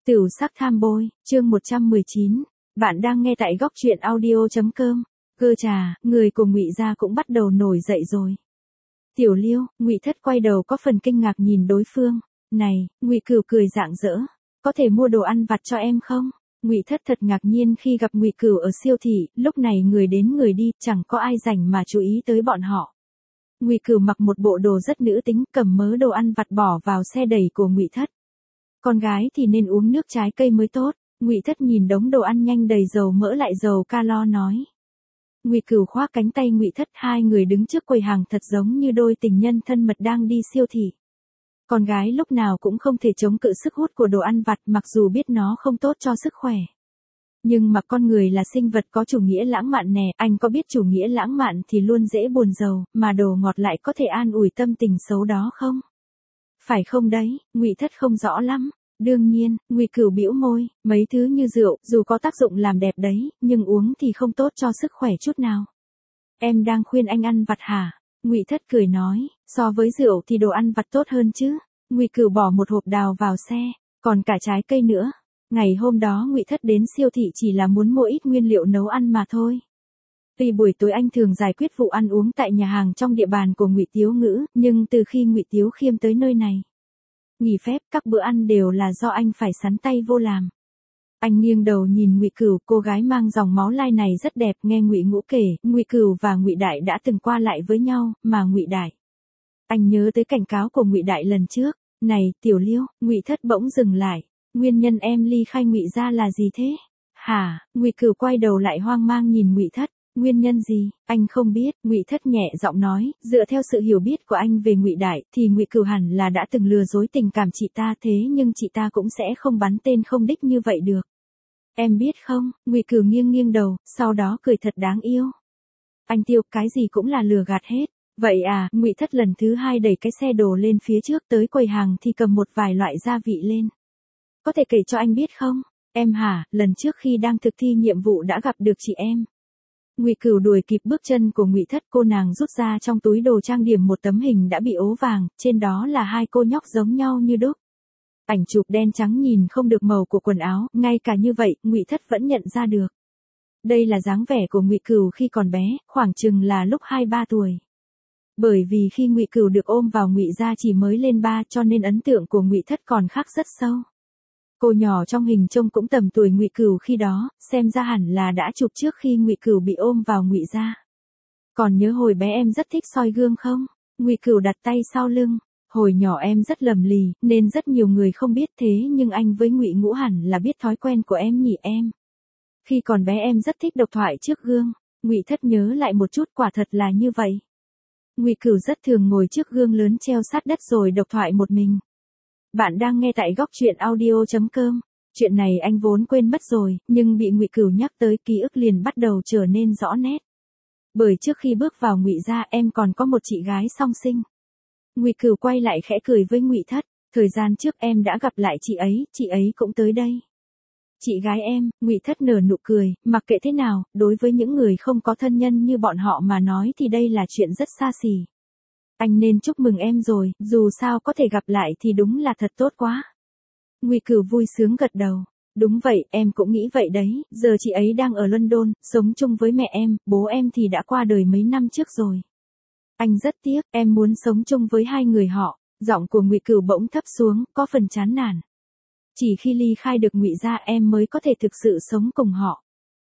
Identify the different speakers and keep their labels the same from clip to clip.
Speaker 1: Tửu sắc tham bôi, chương 119. Bạn đang nghe tại góc truyện audio.com. Cơ trà, người của Ngụy gia cũng bắt đầu nổi dậy rồi. Tiểu Liêu, Ngụy Thất quay đầu có phần kinh ngạc nhìn đối phương. Này, Ngụy Cửu cười rạng rỡ, có thể mua đồ ăn vặt cho em không? Ngụy Thất thật ngạc nhiên khi gặp Ngụy Cửu ở siêu thị, lúc này người đến người đi, chẳng có ai rảnh mà chú ý tới bọn họ. Ngụy Cửu mặc một bộ đồ rất nữ tính, cầm mớ đồ ăn vặt bỏ vào xe đẩy của Ngụy Thất. Con gái thì nên uống nước trái cây mới tốt. Ngụy Thất nhìn đống đồ ăn nhanh đầy dầu mỡ lại dầu calo nói. Ngụy Cửu khoác cánh tay Ngụy Thất, hai người đứng trước quầy hàng thật giống như đôi tình nhân thân mật đang đi siêu thị. Con gái lúc nào cũng không thể chống cự sức hút của đồ ăn vặt, mặc dù biết nó không tốt cho sức khỏe. Nhưng mà con người là sinh vật có chủ nghĩa lãng mạn nè, anh có biết chủ nghĩa lãng mạn thì luôn dễ buồn rầu, mà đồ ngọt lại có thể an ủi tâm tình xấu đó không? Phải không đấy? Ngụy Thất không rõ lắm. Đương nhiên, Ngụy Cửu bĩu môi, mấy thứ như rượu, dù có tác dụng làm đẹp đấy, nhưng uống thì không tốt cho sức khỏe chút nào. Em đang khuyên anh ăn vặt hả? Ngụy Thất cười nói, so với rượu thì đồ ăn vặt tốt hơn chứ. Ngụy Cửu bỏ một hộp đào vào xe, còn cả trái cây nữa. Ngày hôm đó Ngụy Thất đến siêu thị chỉ là muốn mua ít nguyên liệu nấu ăn mà thôi. Tuy buổi tối anh thường giải quyết vụ ăn uống tại nhà hàng trong địa bàn của Ngụy Tiếu Ngữ, nhưng từ khi Ngụy Tiếu Khiêm tới nơi này, nghỉ phép, các bữa ăn đều là do anh phải sắn tay vô làm. Anh nghiêng đầu nhìn Ngụy Cửu, cô gái mang dòng máu lai này rất đẹp, nghe Ngụy Ngũ kể, Ngụy Cửu và Ngụy Đại đã từng qua lại với nhau, mà Ngụy Đại. Anh nhớ tới cảnh cáo của Ngụy Đại lần trước, này, Tiểu Liêu, Ngụy Thất bỗng dừng lại, nguyên nhân em ly khai Ngụy gia là gì thế? Hả? Ngụy Cửu quay đầu lại hoang mang nhìn Ngụy Thất. Nguyên nhân gì? Anh không biết. Ngụy Thất nhẹ giọng nói, dựa theo sự hiểu biết của anh về Ngụy Đại, thì Ngụy Cửu hẳn là đã từng lừa dối tình cảm chị ta, thế nhưng chị ta cũng sẽ không bắn tên không đích như vậy được. Em biết không? Ngụy Cửu nghiêng nghiêng đầu, sau đó cười thật đáng yêu. Anh Tiêu, cái gì cũng là lừa gạt hết. Vậy à? Ngụy Thất lần thứ hai đẩy cái xe đồ lên phía trước, tới quầy hàng thì cầm một vài loại gia vị lên. Có thể kể cho anh biết không? Em hả? Lần trước khi đang thực thi nhiệm vụ đã gặp được chị em. Ngụy Cửu đuổi kịp bước chân của Ngụy Thất, cô nàng rút ra trong túi đồ trang điểm một tấm hình đã bị ố vàng, trên đó là hai cô nhóc giống nhau như đúc. Ảnh chụp đen trắng nhìn không được màu của quần áo, ngay cả như vậy, Ngụy Thất vẫn nhận ra được. Đây là dáng vẻ của Ngụy Cửu khi còn bé, khoảng chừng là lúc 2-3 tuổi. Bởi vì khi Ngụy Cửu được ôm vào Ngụy gia chỉ mới lên 3, cho nên ấn tượng của Ngụy Thất còn khác rất sâu. Cô nhỏ trong hình trông cũng tầm tuổi Ngụy Cửu khi đó, xem ra hẳn là đã chụp trước khi Ngụy Cửu bị ôm vào Ngụy gia. Còn nhớ hồi bé em rất thích soi gương không? Ngụy Cửu đặt tay sau lưng. Hồi nhỏ em rất lầm lì, nên rất nhiều người không biết, thế nhưng anh với Ngụy Ngũ hẳn là biết thói quen của em nhỉ em. Khi còn bé em rất thích độc thoại trước gương. Ngụy Thất nhớ lại một chút, quả thật là như vậy. Ngụy Cửu rất thường ngồi trước gương lớn treo sát đất rồi độc thoại một mình. Bạn đang nghe tại góc truyện audio.com. Chuyện này anh vốn quên mất rồi, nhưng bị Ngụy Cửu nhắc tới ký ức liền bắt đầu trở nên rõ nét. Bởi trước khi bước vào Ngụy gia em còn có một chị gái song sinh. Ngụy Cửu quay lại khẽ cười với Ngụy Thất, thời gian trước em đã gặp lại chị ấy cũng tới đây. Chị gái em? Ngụy Thất nở nụ cười, mặc kệ thế nào, đối với những người không có thân nhân như bọn họ mà nói thì đây là chuyện rất xa xỉ. Anh nên chúc mừng em rồi, dù sao có thể gặp lại thì đúng là thật tốt quá. Ngụy Cửu vui sướng gật đầu. Đúng vậy, em cũng nghĩ vậy đấy, giờ chị ấy đang ở London, sống chung với mẹ em, bố em thì đã qua đời mấy năm trước rồi. Anh rất tiếc, em muốn sống chung với hai người họ. Giọng của Ngụy Cửu bỗng thấp xuống, có phần chán nản. Chỉ khi ly khai được Ngụy gia em mới có thể thực sự sống cùng họ.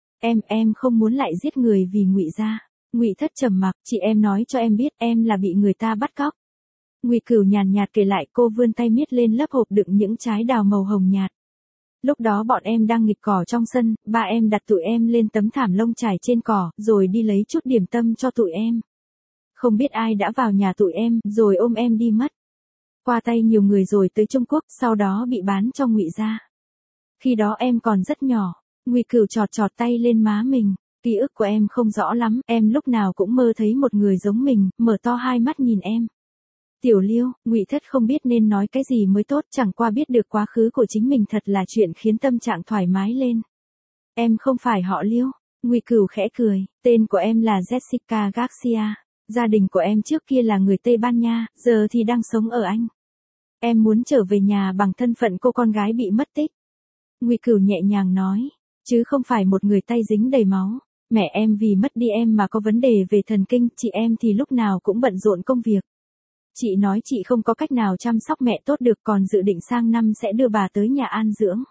Speaker 1: Em không muốn lại giết người vì Ngụy gia. Ngụy Thất trầm mặc, chị em nói cho em biết em là bị người ta bắt cóc. Ngụy Cửu nhàn nhạt kể lại, cô vươn tay miết lên lớp hộp đựng những trái đào màu hồng nhạt. Lúc đó bọn em đang nghịch cỏ trong sân, ba em đặt tụi em lên tấm thảm lông trải trên cỏ, rồi đi lấy chút điểm tâm cho tụi em. Không biết ai đã vào nhà tụi em, rồi ôm em đi mất. Qua tay nhiều người rồi tới Trung Quốc, sau đó bị bán cho Ngụy gia. Khi đó em còn rất nhỏ. Ngụy Cửu chọt chọt tay lên má mình. Ký ức của em không rõ lắm, em lúc nào cũng mơ thấy một người giống mình, mở to hai mắt nhìn em. Tiểu Liêu, Ngụy Thất không biết nên nói cái gì mới tốt, chẳng qua biết được quá khứ của chính mình thật là chuyện khiến tâm trạng thoải mái lên. Em không phải họ Liêu. Ngụy Cửu khẽ cười, tên của em là Jessica Garcia. Gia đình của em trước kia là người Tây Ban Nha, giờ thì đang sống ở Anh. Em muốn trở về nhà bằng thân phận cô con gái bị mất tích. Ngụy Cửu nhẹ nhàng nói, chứ không phải một người tay dính đầy máu. Mẹ em vì mất đi em mà có vấn đề về thần kinh, chị em thì lúc nào cũng bận rộn công việc. Chị nói chị không có cách nào chăm sóc mẹ tốt được, còn dự định sang năm sẽ đưa bà tới nhà an dưỡng.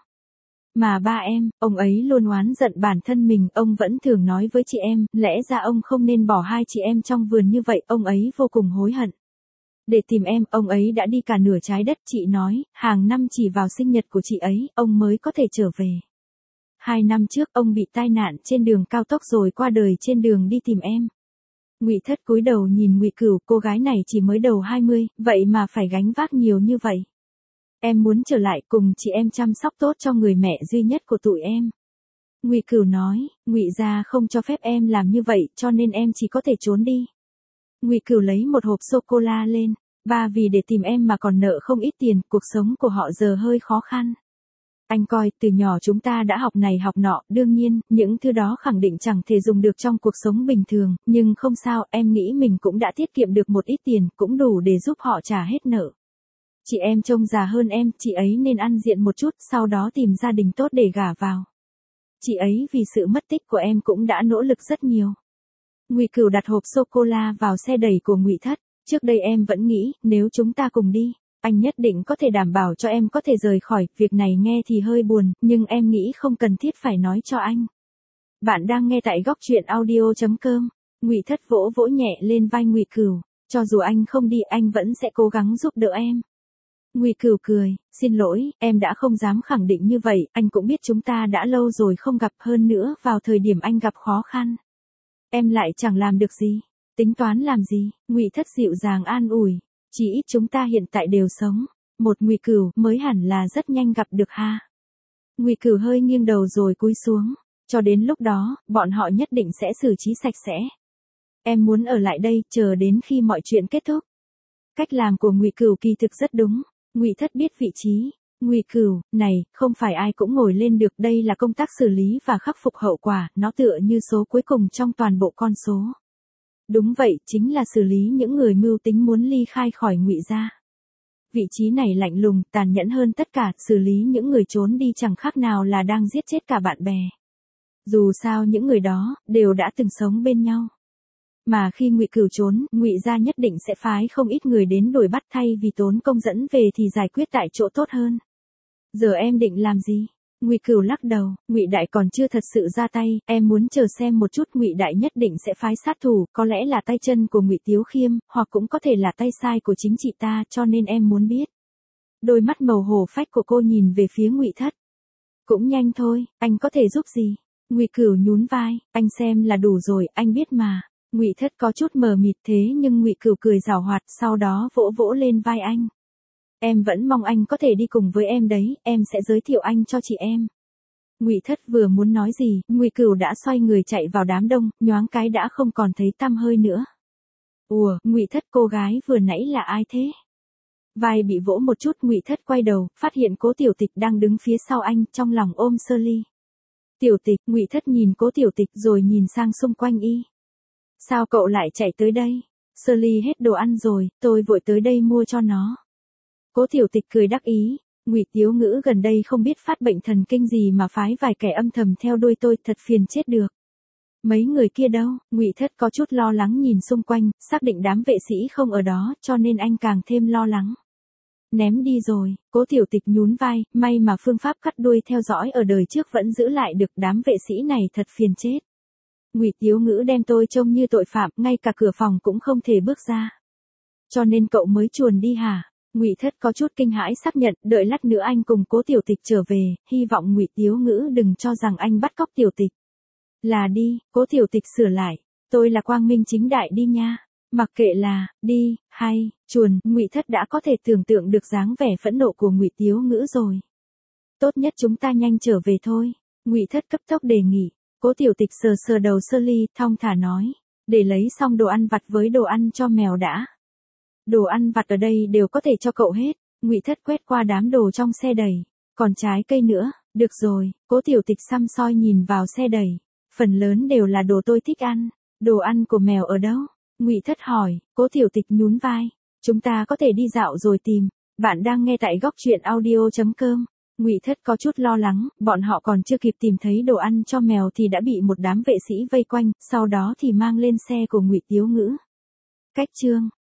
Speaker 1: Mà ba em, ông ấy luôn oán giận bản thân mình, ông vẫn thường nói với chị em, lẽ ra ông không nên bỏ hai chị em trong vườn như vậy, ông ấy vô cùng hối hận. Để tìm em, ông ấy đã đi cả nửa trái đất, chị nói, hàng năm chỉ vào sinh nhật của chị ấy, ông mới có thể trở về. 2 năm trước, ông bị tai nạn trên đường cao tốc rồi qua đời trên đường đi tìm em. Ngụy Thất cúi đầu nhìn Ngụy Cửu, cô gái này chỉ mới đầu 20, vậy mà phải gánh vác nhiều như vậy. Em muốn trở lại cùng chị em chăm sóc tốt cho người mẹ duy nhất của tụi em. Ngụy Cửu nói, Ngụy gia không cho phép em làm như vậy, cho nên em chỉ có thể trốn đi. Ngụy Cửu lấy một hộp sô-cô-la lên, ba vì để tìm em mà còn nợ không ít tiền, cuộc sống của họ giờ hơi khó khăn. Anh coi, từ nhỏ chúng ta đã học này học nọ, đương nhiên, những thứ đó khẳng định chẳng thể dùng được trong cuộc sống bình thường, nhưng không sao, em nghĩ mình cũng đã tiết kiệm được một ít tiền, cũng đủ để giúp họ trả hết nợ. Chị em trông già hơn em, chị ấy nên ăn diện một chút, sau đó tìm gia đình tốt để gả vào. Chị ấy vì sự mất tích của em cũng đã nỗ lực rất nhiều. Ngụy Cửu đặt hộp sô-cô-la vào xe đẩy của Ngụy Thất, trước đây em vẫn nghĩ, nếu chúng ta cùng đi, anh nhất định có thể đảm bảo cho em có thể rời khỏi, việc này nghe thì hơi buồn, nhưng em nghĩ không cần thiết phải nói cho anh. Bạn đang nghe tại góc truyện audio.com. Ngụy Thất vỗ vỗ nhẹ lên vai Ngụy Cửu, cho dù anh không đi anh vẫn sẽ cố gắng giúp đỡ em. Ngụy Cửu cười, xin lỗi, em đã không dám khẳng định như vậy, anh cũng biết chúng ta đã lâu rồi không gặp, hơn nữa vào thời điểm anh gặp khó khăn. Em lại chẳng làm được gì, tính toán làm gì? Ngụy Thất dịu dàng an ủi, chỉ ít chúng ta hiện tại đều sống, một Ngụy Cửu mới hẳn là rất nhanh gặp được ha. Ngụy Cửu hơi nghiêng đầu rồi cúi xuống, cho đến lúc đó, bọn họ nhất định sẽ xử trí sạch sẽ. Em muốn ở lại đây, chờ đến khi mọi chuyện kết thúc. Cách làm của Ngụy Cửu kỳ thực rất đúng. Ngụy Thất biết vị trí. Ngụy Cửu, này, không phải ai cũng ngồi lên được, đây là công tác xử lý và khắc phục hậu quả, nó tựa như số cuối cùng trong toàn bộ con số. Đúng vậy, chính là xử lý những người mưu tính muốn ly khai khỏi Ngụy gia. Vị trí này lạnh lùng, tàn nhẫn hơn tất cả, xử lý những người trốn đi chẳng khác nào là đang giết chết cả bạn bè. Dù sao những người đó đều đã từng sống bên nhau. Mà khi Ngụy Cửu trốn, Ngụy gia nhất định sẽ phái không ít người đến đuổi bắt, thay vì tốn công dẫn về thì giải quyết tại chỗ tốt hơn. Giờ em định làm gì? Ngụy Cửu lắc đầu, Ngụy đại còn chưa thật sự ra tay, em muốn chờ xem một chút, Ngụy đại nhất định sẽ phái sát thủ, có lẽ là tay chân của Ngụy Tiếu Khiêm, hoặc cũng có thể là tay sai của chính chị ta, cho nên em muốn biết. Đôi mắt màu hổ phách của cô nhìn về phía Ngụy Thất. Cũng nhanh thôi, anh có thể giúp gì? Ngụy Cửu nhún vai, anh xem là đủ rồi, anh biết mà. Ngụy Thất có chút mờ mịt, thế nhưng Ngụy Cửu cười giảo hoạt, sau đó vỗ vỗ lên vai anh. Em vẫn mong anh có thể đi cùng với em đấy, em sẽ giới thiệu anh cho chị em. Ngụy Thất vừa muốn nói gì, Ngụy Cửu đã xoay người chạy vào đám đông, nhoáng cái đã không còn thấy tăm hơi nữa. Ủa, Ngụy Thất, cô gái vừa nãy là ai thế? Vai bị vỗ một chút, Ngụy Thất quay đầu, phát hiện Cố Tiểu Tịch đang đứng phía sau anh, trong lòng ôm sơ ly. Tiểu Tịch, Ngụy Thất nhìn Cố Tiểu Tịch rồi nhìn sang xung quanh y. Sao cậu lại chạy tới đây? Sơ ly hết đồ ăn rồi, tôi vội tới đây mua cho nó. Cố Tiểu Tịch cười đắc ý, Ngụy Tiếu Ngữ gần đây không biết phát bệnh thần kinh gì mà phái vài kẻ âm thầm theo đuôi tôi, thật phiền chết được. Mấy người kia đâu? Ngụy Thất có chút lo lắng nhìn xung quanh, xác định đám vệ sĩ không ở đó, cho nên anh càng thêm lo lắng. Ném đi rồi, Cố Tiểu Tịch nhún vai, may mà phương pháp cắt đuôi theo dõi ở đời trước vẫn giữ lại được, đám vệ sĩ này thật phiền chết. Ngụy Tiếu Ngữ đem tôi trông như tội phạm, ngay cả cửa phòng cũng không thể bước ra. Cho nên cậu mới chuồn đi hả? Ngụy Thất có chút kinh hãi xác nhận, đợi lát nữa anh cùng Cố Tiểu Tịch trở về, hy vọng Ngụy Tiếu Ngữ đừng cho rằng anh bắt cóc Tiểu Tịch. Là đi, Cố Tiểu Tịch sửa lại, tôi là quang minh chính đại đi nha. Mặc kệ là đi hay chuồn, Ngụy Thất đã có thể tưởng tượng được dáng vẻ phẫn nộ của Ngụy Tiếu Ngữ rồi. Tốt nhất chúng ta nhanh trở về thôi. Ngụy Thất cấp tốc đề nghị. Cố Tiểu Tịch sờ sờ đầu sơ ly, thong thả nói, để lấy xong đồ ăn vặt với đồ ăn cho mèo đã. Đồ ăn vặt ở đây đều có thể cho cậu hết. Ngụy Thất quét qua đám đồ trong xe đẩy, còn trái cây nữa, được rồi. Cố Tiểu Tịch săm soi nhìn vào xe đẩy, phần lớn đều là đồ tôi thích ăn. Đồ ăn của mèo ở đâu? Ngụy Thất hỏi. Cố Tiểu Tịch nhún vai, chúng ta có thể đi dạo rồi tìm. Bạn đang nghe tại góc truyện audio.com. Ngụy Thất có chút lo lắng, bọn họ còn chưa kịp tìm thấy đồ ăn cho mèo thì đã bị một đám vệ sĩ vây quanh, sau đó thì mang lên xe của Ngụy Tiếu Ngữ. Cách chương